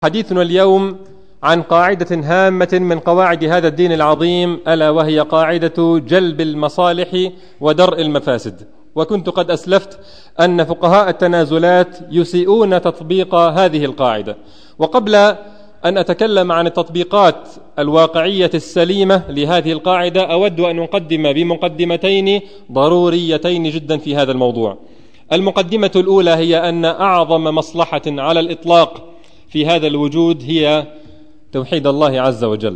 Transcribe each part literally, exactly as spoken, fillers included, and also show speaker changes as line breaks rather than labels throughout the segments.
حديثنا اليوم عن قاعدة هامة من قواعد هذا الدين العظيم، ألا وهي قاعدة جلب المصالح ودرء المفاسد. وكنت قد أسلفت أن فقهاء التنازلات يسيئون تطبيق هذه القاعدة. وقبل أن أتكلم عن التطبيقات الواقعية السليمة لهذه القاعدة، أود أن أقدم بمقدمتين ضروريتين جدا في هذا الموضوع. المقدمة الأولى هي أن أعظم مصلحة على الإطلاق في هذا الوجود هي توحيد الله عز وجل،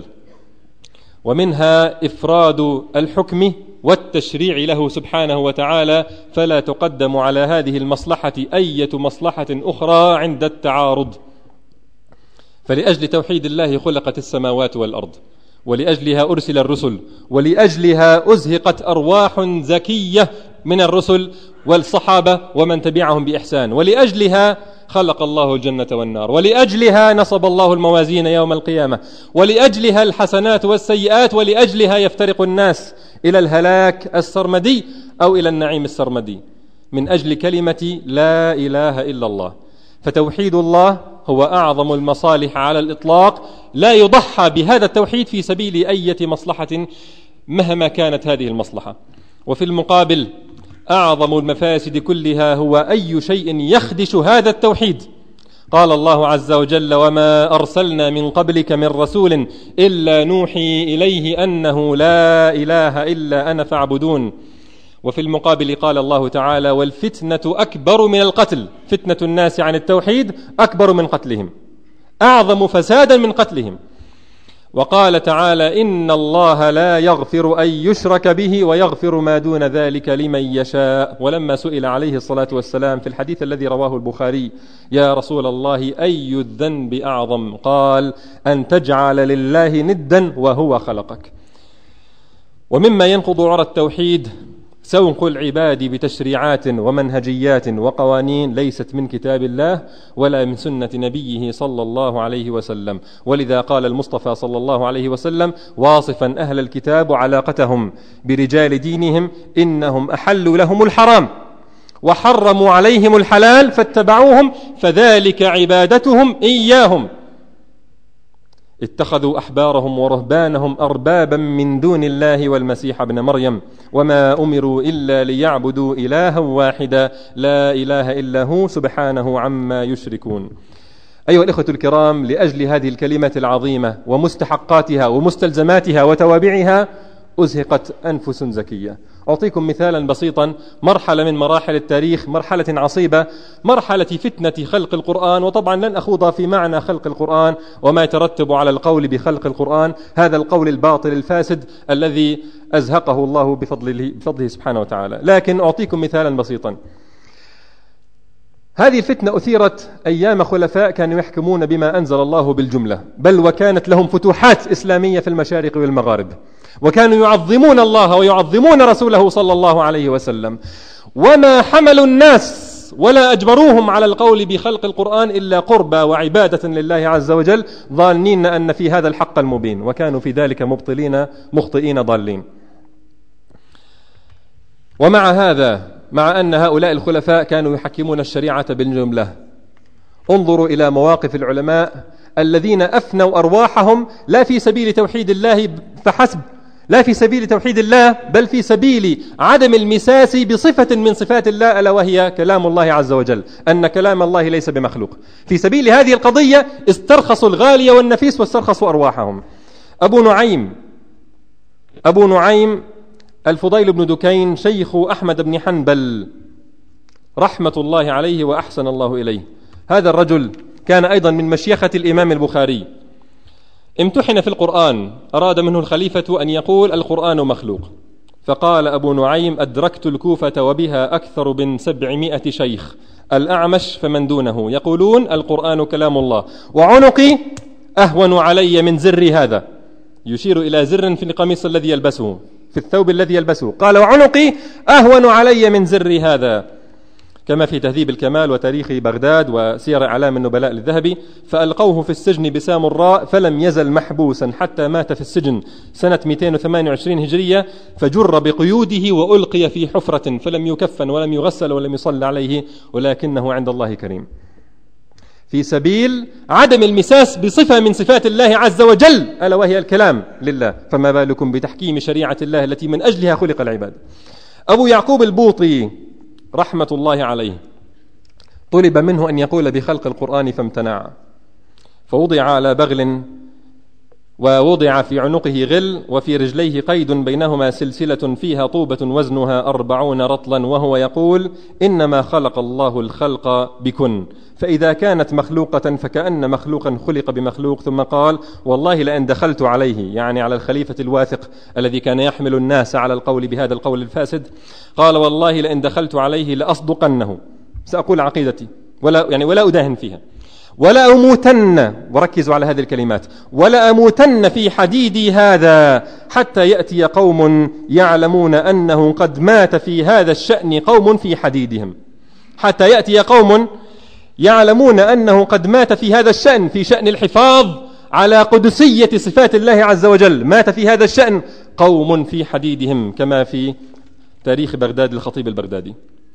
ومنها إفراد الحكم والتشريع له سبحانه وتعالى، فلا تقدم على هذه المصلحة أية مصلحة أخرى عند التعارض. فلأجل توحيد الله خلقت السماوات والأرض، ولأجلها أرسل الرسل، ولأجلها أزهقت أرواح زكية من الرسل والصحابة ومن تبعهم بإحسان، ولأجلها خلق الله الجنة والنار، ولأجلها نصب الله الموازين يوم القيامة، ولأجلها الحسنات والسيئات، ولأجلها يفترق الناس إلى الهلاك السرمدي أو إلى النعيم السرمدي، من أجل كلمة لا إله إلا الله. فتوحيد الله هو أعظم المصالح على الإطلاق، لا يضحى بهذا التوحيد في سبيل أي مصلحة مهما كانت هذه المصلحة. وفي المقابل أعظم المفاسد كلها هو أي شيء يخدش هذا التوحيد. قال الله عز وجل: وما أرسلنا من قبلك من رسول إلا نوحي إليه أنه لا إله إلا أنا فاعبدون. وفي المقابل قال الله تعالى: والفتنة أكبر من القتل، فتنة الناس عن التوحيد أكبر من قتلهم، أعظم فسادا من قتلهم. وقال تعالى: إن الله لا يغفر أن يشرك به ويغفر ما دون ذلك لمن يشاء. ولما سئل عليه الصلاة والسلام في الحديث الذي رواه البخاري: يا رسول الله أي الذنب أعظم؟ قال: أن تجعل لله ندا وهو خلقك. ومما ينقض عرى التوحيد سوق العباد بتشريعات ومنهجيات وقوانين ليست من كتاب الله ولا من سنة نبيه صلى الله عليه وسلم. ولذا قال المصطفى صلى الله عليه وسلم واصفا أهل الكتاب وعلاقتهم برجال دينهم: إنهم أحلوا لهم الحرام وحرموا عليهم الحلال فاتبعوهم فذلك عبادتهم إياهم، اتخذوا أحبارهم ورهبانهم أربابا من دون الله والمسيح ابن مريم وما أمروا إلا ليعبدوا إلها واحدا لا إله إلا هو سبحانه عما يشركون. أيها الإخوة الكرام، لأجل هذه الكلمة العظيمة ومستحقاتها ومستلزماتها وتوابعها أزهقت أنفس زكية. أعطيكم مثالا بسيطا: مرحلة من مراحل التاريخ، مرحلة عصيبة، مرحلة فتنة خلق القرآن. وطبعا لن أخوض في معنى خلق القرآن وما يترتب على القول بخلق القرآن، هذا القول الباطل الفاسد الذي أزهقه الله بفضله, بفضله سبحانه وتعالى. لكن أعطيكم مثالا بسيطا. هذه الفتنة أثيرت أيام خلفاء كانوا يحكمون بما أنزل الله بالجملة، بل وكانت لهم فتوحات إسلامية في المشارق والمغارب، وكانوا يعظمون الله ويعظمون رسوله صلى الله عليه وسلم، وما حملوا الناس ولا أجبروهم على القول بخلق القرآن إلا قربى وعبادة لله عز وجل، ظانين أن في هذا الحق المبين، وكانوا في ذلك مبطلين مخطئين ضالين. ومع هذا، مع أن هؤلاء الخلفاء كانوا يحكمون الشريعة بالجملة، انظروا إلى مواقف العلماء الذين أفنوا أرواحهم لا في سبيل توحيد الله فحسب، لا في سبيل توحيد الله، بل في سبيل عدم المساس بصفة من صفات الله، ألا وهي كلام الله عز وجل، أن كلام الله ليس بمخلوق. في سبيل هذه القضية استرخصوا الغالي والنفيس واسترخصوا أرواحهم. أبو نعيم أبو نعيم الفضيل بن دكين شيخ أحمد بن حنبل رحمة الله عليه وأحسن الله إليه، هذا الرجل كان أيضا من مشيخة الإمام البخاري. امتحن في القرآن، أراد منه الخليفة أن يقول القرآن مخلوق، فقال أبو نعيم: أدركت الكوفة وبها أكثر من سبعمائة شيخ، الأعمش فمن دونه يقولون القرآن كلام الله، وعنقي أهون علي من زر هذا، يشير إلى زر في القميص الذي يلبسه، في الثوب الذي يلبسه، قال: وعنقي أهون علي من زر هذا، كما في تهذيب الكمال وتاريخ بغداد وسير أعلام النبلاء للذهبي. فألقوه في السجن بسامراء فلم يزل محبوسا حتى مات في السجن سنة مئتين وثمانية وعشرين هجرية، فجر بقيوده وألقي في حفرة فلم يكفن ولم يغسل ولم يصلى عليه، ولكنه عند الله كريم. في سبيل عدم المساس بصفة من صفات الله عز وجل، ألا وهي الكلام لله، فما بالكم بتحكيم شريعة الله التي من أجلها خلق العباد. أبو يعقوب البوطي رحمة الله عليه طلب منه أن يقول بخلق القرآن فامتنع، فوضع على بغل ووضع في عنقه غل وفي رجليه قيد بينهما سلسلة فيها طوبة وزنها أربعون رطلا، وهو يقول: إنما خلق الله الخلق بكن، فإذا كانت مخلوقة فكأن مخلوقا خلق بمخلوق. ثم قال: والله لأن دخلت عليه، يعني على الخليفة الواثق الذي كان يحمل الناس على القول بهذا القول الفاسد، قال: والله لأن دخلت عليه لأصدقنه، سأقول عقيدتي ولا يعني ولا أداهن فيها، ولا أموتن، وركزوا على هذه الكلمات، ولا أموتن في حديدي هذا حتى يأتي قوم يعلمون أنه قد مات في هذا الشأن قوم في حديدهم، حتى يأتي قوم يعلمون أنه قد مات في هذا الشأن، في شأن الحفاظ على قدسية صفات الله عز وجل، مات في هذا الشأن قوم في حديدهم، كما في تاريخ بغداد للخطيب البغدادي.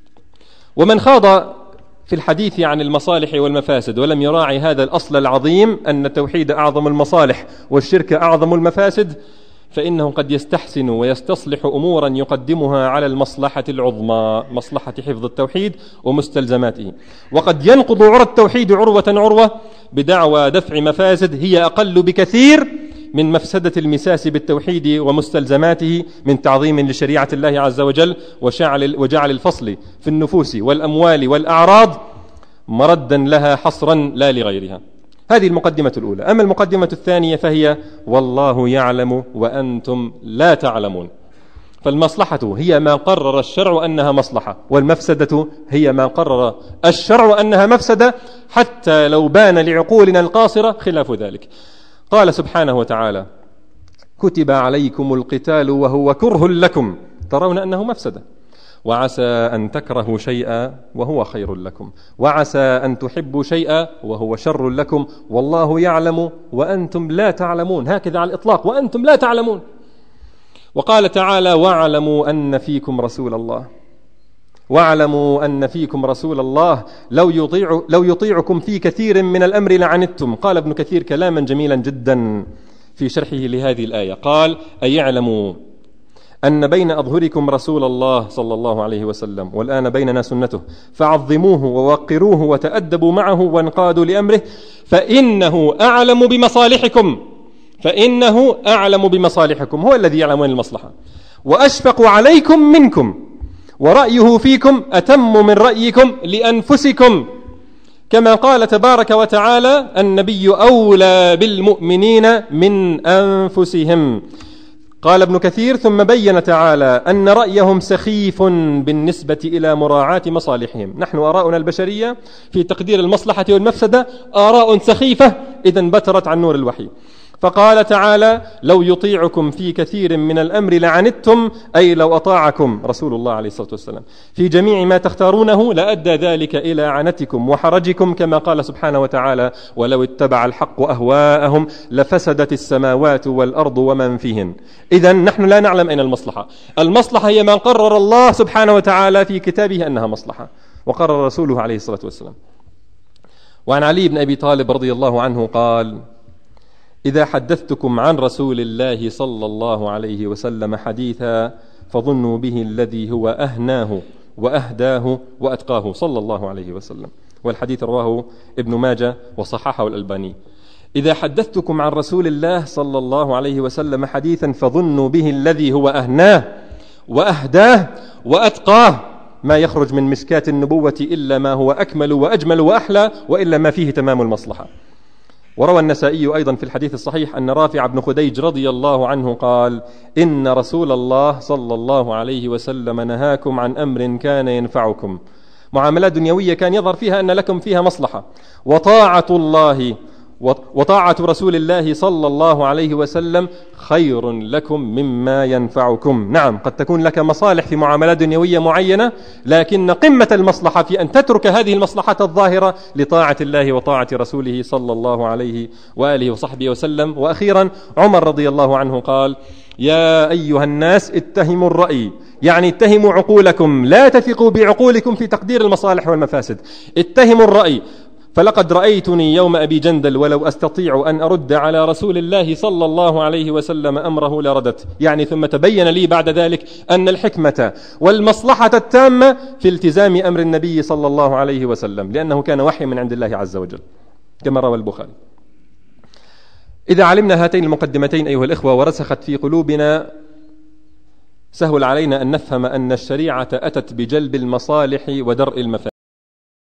ومن خاض في الحديث عن المصالح والمفاسد ولم يراعي هذا الأصل العظيم أن التوحيد أعظم المصالح والشرك أعظم المفاسد، فإنه قد يستحسن ويستصلح أمورا يقدمها على المصلحة العظمى، مصلحة حفظ التوحيد ومستلزماته، وقد ينقض عرى التوحيد عروة عروة بدعوى دفع مفاسد هي أقل بكثير من مفسدة المساس بالتوحيد ومستلزماته من تعظيم لشريعة الله عز وجل وجعل الفصل في النفوس والأموال والأعراض مردا لها حصرا لا لغيرها. هذه المقدمة الأولى. أما المقدمة الثانية فهي: والله يعلم وأنتم لا تعلمون. فالمصلحة هي ما قرر الشرع أنها مصلحة، والمفسدة هي ما قرر الشرع أنها مفسدة، حتى لو بان لعقولنا القاصرة خلاف ذلك. قال سبحانه وتعالى: كتب عليكم القتال وهو كره لكم ترون أنه مفسدة، وعسى أن تكرهوا شيئا وهو خير لكم، وعسى أن تحبوا شيئا وهو شر لكم، والله يعلم وأنتم لا تعلمون، هكذا على الإطلاق، وأنتم لا تعلمون. وقال تعالى: واعلموا أن فيكم رسول الله، واعلموا أن فيكم رسول الله لو, يطيع لو يطيعكم في كثير من الأمر لعنتم. قال ابن كثير كلاما جميلا جدا في شرحه لهذه الآية، قال: أي اعلموا أن بين أظهركم رسول الله صلى الله عليه وسلم، والآن بيننا سنته، فعظموه ووقروه وتأدبوا معه وانقادوا لأمره، فإنه أعلم بمصالحكم، فإنه أعلم بمصالحكم، هو الذي يعلم وين المصلحة، وأشفق عليكم منكم، ورأيه فيكم أتم من رأيكم لأنفسكم، كما قال تبارك وتعالى: النبي أولى بالمؤمنين من أنفسهم. قال ابن كثير: ثم بين تعالى أن رأيهم سخيف بالنسبة إلى مراعاة مصالحهم. نحن آراؤنا البشرية في تقدير المصلحة والمفسدة آراء سخيفة إذا انبترت عن نور الوحي. فقال تعالى: لو يطيعكم في كثير من الأمر لعنتم، أي لو أطاعكم رسول الله عليه الصلاة والسلام في جميع ما تختارونه لأدى ذلك إلى عنتكم وحرجكم، كما قال سبحانه وتعالى: ولو اتبع الحق أهواءهم لفسدت السماوات والأرض ومن فيهن. إذن نحن لا نعلم أين المصلحة. المصلحة هي ما قرر الله سبحانه وتعالى في كتابه أنها مصلحة، وقرر رسوله عليه الصلاة والسلام. وعن علي بن أبي طالب رضي الله عنه قال: إذا حدثتكم عن رسول الله صلى الله عليه وسلم حديثا فظنوا به الذي هو أهناه وأهداه وأتقاه صلى الله عليه وسلم. والحديث رواه ابن ماجه وصححه الألباني. إذا حدثتكم عن رسول الله صلى الله عليه وسلم حديثا فظنوا به الذي هو أهناه وأهداه وأتقاه، ما يخرج من مشكاة النبوة إلا ما هو أكمل وأجمل وأحلى، وإلا ما فيه تمام المصلحة. وروى النسائي أيضا في الحديث الصحيح أن رافع بن خديج رضي الله عنه قال: إن رسول الله صلى الله عليه وسلم نهاكم عن أمر كان ينفعكم، معاملات دنيوية كان يظهر فيها أن لكم فيها مصلحة، وطاعة الله وطاعة رسول الله صلى الله عليه وسلم خير لكم مما ينفعكم. نعم، قد تكون لك مصالح في معاملات دنيوية معينة، لكن قمة المصلحة في أن تترك هذه المصلحة الظاهرة لطاعة الله وطاعة رسوله صلى الله عليه وآله وصحبه وسلم. وأخيرا عمر رضي الله عنه قال: يا أيها الناس اتهموا الرأي، يعني اتهموا عقولكم، لا تثقوا بعقولكم في تقدير المصالح والمفاسد، اتهموا الرأي، فلقد رأيتني يوم أبي جندل ولو أستطيع أن أرد على رسول الله صلى الله عليه وسلم أمره لردت. يعني ثم تبين لي بعد ذلك أن الحكمة والمصلحة التامة في التزام أمر النبي صلى الله عليه وسلم، لأنه كان وحي من عند الله عز وجل كما روى البخاري. إذا علمنا هاتين المقدمتين أيها الإخوة ورسخت في قلوبنا، سهل علينا أن نفهم أن الشريعة أتت بجلب المصالح ودرء المفاسد.